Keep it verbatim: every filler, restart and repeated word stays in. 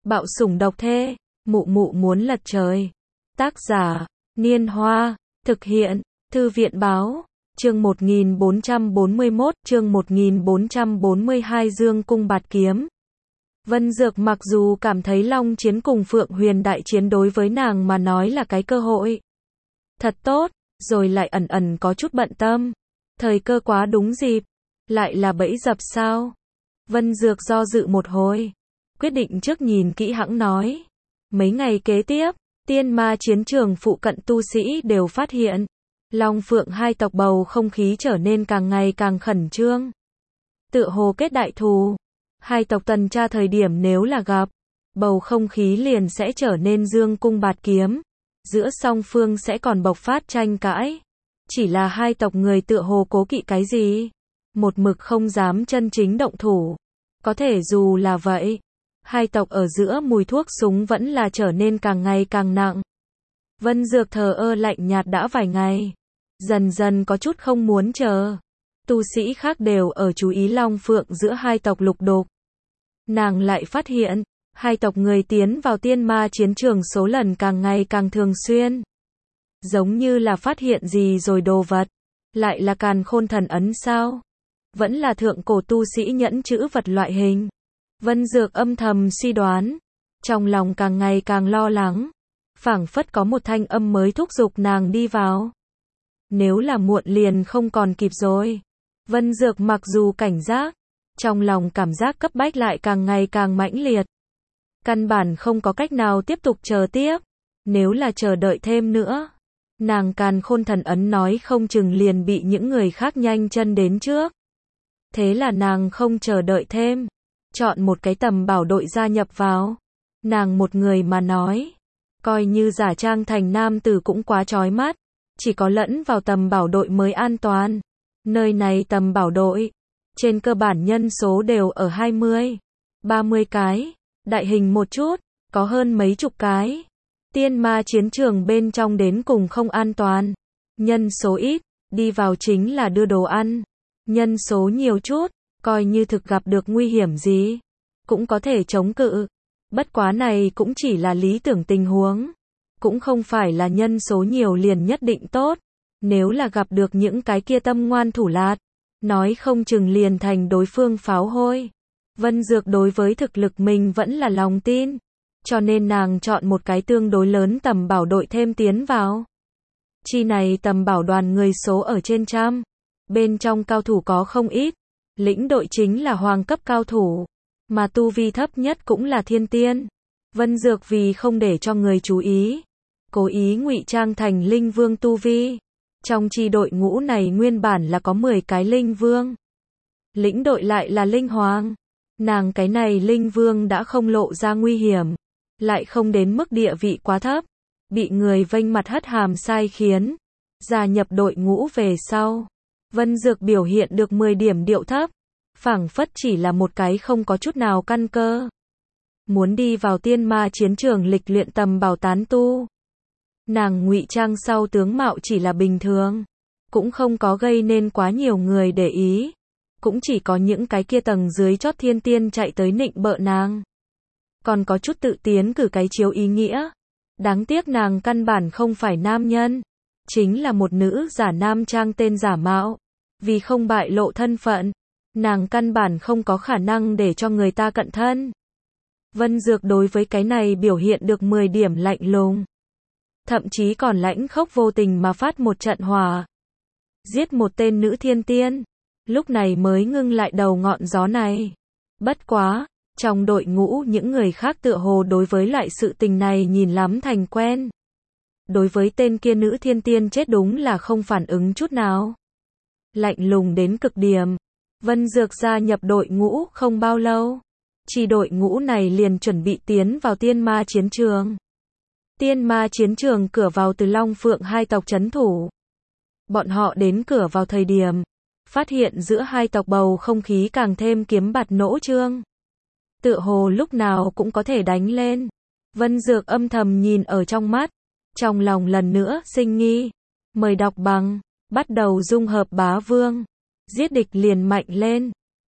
Bạo sủng độc thê, mụ mụ muốn lật trời. Tác giả, Niên Hoa, thực hiện, Thư viện Báo, chương một nghìn bốn trăm bốn mươi mốt, chương một nghìn bốn trăm bốn mươi hai Dương cung bạt kiếm. Vân Dược mặc dù cảm thấy Long Chiến cùng Phượng Huyền đại chiến đối với nàng mà nói là cái cơ hội thật tốt, rồi lại ẩn ẩn có chút bận tâm. Thời cơ quá đúng dịp, lại là bẫy dập sao? Vân Dược do dự một hồi, quyết định trước nhìn kỹ hãng nói. Mấy ngày kế tiếp, tiên ma chiến trường phụ cận tu sĩ đều phát hiện, Long Phượng hai tộc bầu không khí trở nên càng ngày càng khẩn trương. Tựa hồ kết đại thù, hai tộc tuần tra thời điểm nếu là gặp, bầu không khí liền sẽ trở nên dương cung bạt kiếm, giữa song phương sẽ còn bộc phát tranh cãi. Chỉ là hai tộc người tựa hồ cố kỵ cái gì, một mực không dám chân chính động thủ. Có thể dù là vậy, hai tộc ở giữa mùi thuốc súng vẫn là trở nên càng ngày càng nặng. Vân Dược thờ ơ lạnh nhạt đã vài ngày, dần dần có chút không muốn chờ. Tu sĩ khác đều ở chú ý Long Phượng giữa hai tộc lục đục. Nàng lại phát hiện, hai tộc người tiến vào tiên ma chiến trường số lần càng ngày càng thường xuyên. Giống như là phát hiện gì rồi đồ vật. Lại là càn khôn thần ấn sao? Vẫn là thượng cổ tu sĩ nhẫn chữ vật loại hình. Vân Dược âm thầm suy đoán, trong lòng càng ngày càng lo lắng. Phảng phất có một thanh âm mới thúc giục nàng đi vào. Nếu là muộn liền không còn kịp rồi. Vân Dược mặc dù cảnh giác, trong lòng cảm giác cấp bách lại càng ngày càng mãnh liệt. Căn bản không có cách nào tiếp tục chờ tiếp. Nếu là chờ đợi thêm nữa, nàng càn khôn thần ấn nói không chừng liền bị những người khác nhanh chân đến trước. Thế là nàng không chờ đợi thêm, chọn một cái tầm bảo đội gia nhập vào. Nàng một người mà nói, coi như giả trang thành nam tử cũng quá chói mắt, chỉ có lẫn vào tầm bảo đội mới an toàn. Nơi này tầm bảo đội, trên cơ bản nhân số đều ở hai mươi, ba mươi cái, đại hình một chút, có hơn mấy chục cái. Tiên ma chiến trường bên trong đến cùng không an toàn. Nhân số ít, đi vào chính là đưa đồ ăn. Nhân số nhiều chút, coi như thực gặp được nguy hiểm gì, cũng có thể chống cự. Bất quá này cũng chỉ là lý tưởng tình huống. Cũng không phải là nhân số nhiều liền nhất định tốt. Nếu là gặp được những cái kia tâm ngoan thủ lạt, nói không chừng liền thành đối phương pháo hôi. Vân Dược đối với thực lực mình vẫn là lòng tin, cho nên nàng chọn một cái tương đối lớn tầm bảo đội thêm tiến vào. Chi này tầm bảo đoàn người số ở trên trăm, bên trong cao thủ có không ít, lĩnh đội chính là hoàng cấp cao thủ, mà tu vi thấp nhất cũng là thiên tiên. Vân Dược vì không để cho người chú ý, cố ý ngụy trang thành linh vương tu vi. Trong chi đội ngũ này nguyên bản là có mười cái linh vương, lĩnh đội lại là linh hoàng. Nàng cái này linh vương đã không lộ ra nguy hiểm, lại không đến mức địa vị quá thấp, bị người vênh mặt hất hàm sai khiến. Gia nhập đội ngũ về sau, Vân Dược biểu hiện được mười điểm điệu thấp, phảng phất chỉ là một cái không có chút nào căn cơ. Muốn đi vào tiên ma chiến trường lịch luyện tầm bảo tán tu. Nàng ngụy trang sau tướng mạo chỉ là bình thường, cũng không có gây nên quá nhiều người để ý. Cũng chỉ có những cái kia tầng dưới chót thiên tiên chạy tới nịnh bợ nàng. Còn có chút tự tiến cử cái chiếu ý nghĩa. Đáng tiếc nàng căn bản không phải nam nhân, chính là một nữ giả nam trang tên giả mạo. Vì không bại lộ thân phận, nàng căn bản không có khả năng để cho người ta cận thân. Vân Dược đối với cái này biểu hiện được mười điểm lạnh lùng. Thậm chí còn lãnh khốc vô tình mà phát một trận hỏa. Giết một tên nữ thiên tiên. Lúc này mới ngưng lại đầu ngọn gió này. Bất quá, trong đội ngũ những người khác tựa hồ đối với loại sự tình này nhìn lắm thành quen. Đối với tên kia nữ thiên tiên chết đúng là không phản ứng chút nào. Lạnh lùng đến cực điểm. Vân Dược gia nhập đội ngũ không bao lâu, chỉ đội ngũ này liền chuẩn bị tiến vào tiên ma chiến trường. Tiên ma chiến trường cửa vào từ Long Phượng hai tộc trấn thủ. Bọn họ đến cửa vào thời điểm, phát hiện giữa hai tộc bầu không khí càng thêm kiếm bạt nỗ trương. Tựa hồ lúc nào cũng có thể đánh lên. Vân Dược âm thầm nhìn ở trong mắt, trong lòng lần nữa sinh nghi. Mời đọc bằng, bắt đầu dung hợp bá vương. Giết địch liền mạnh lên.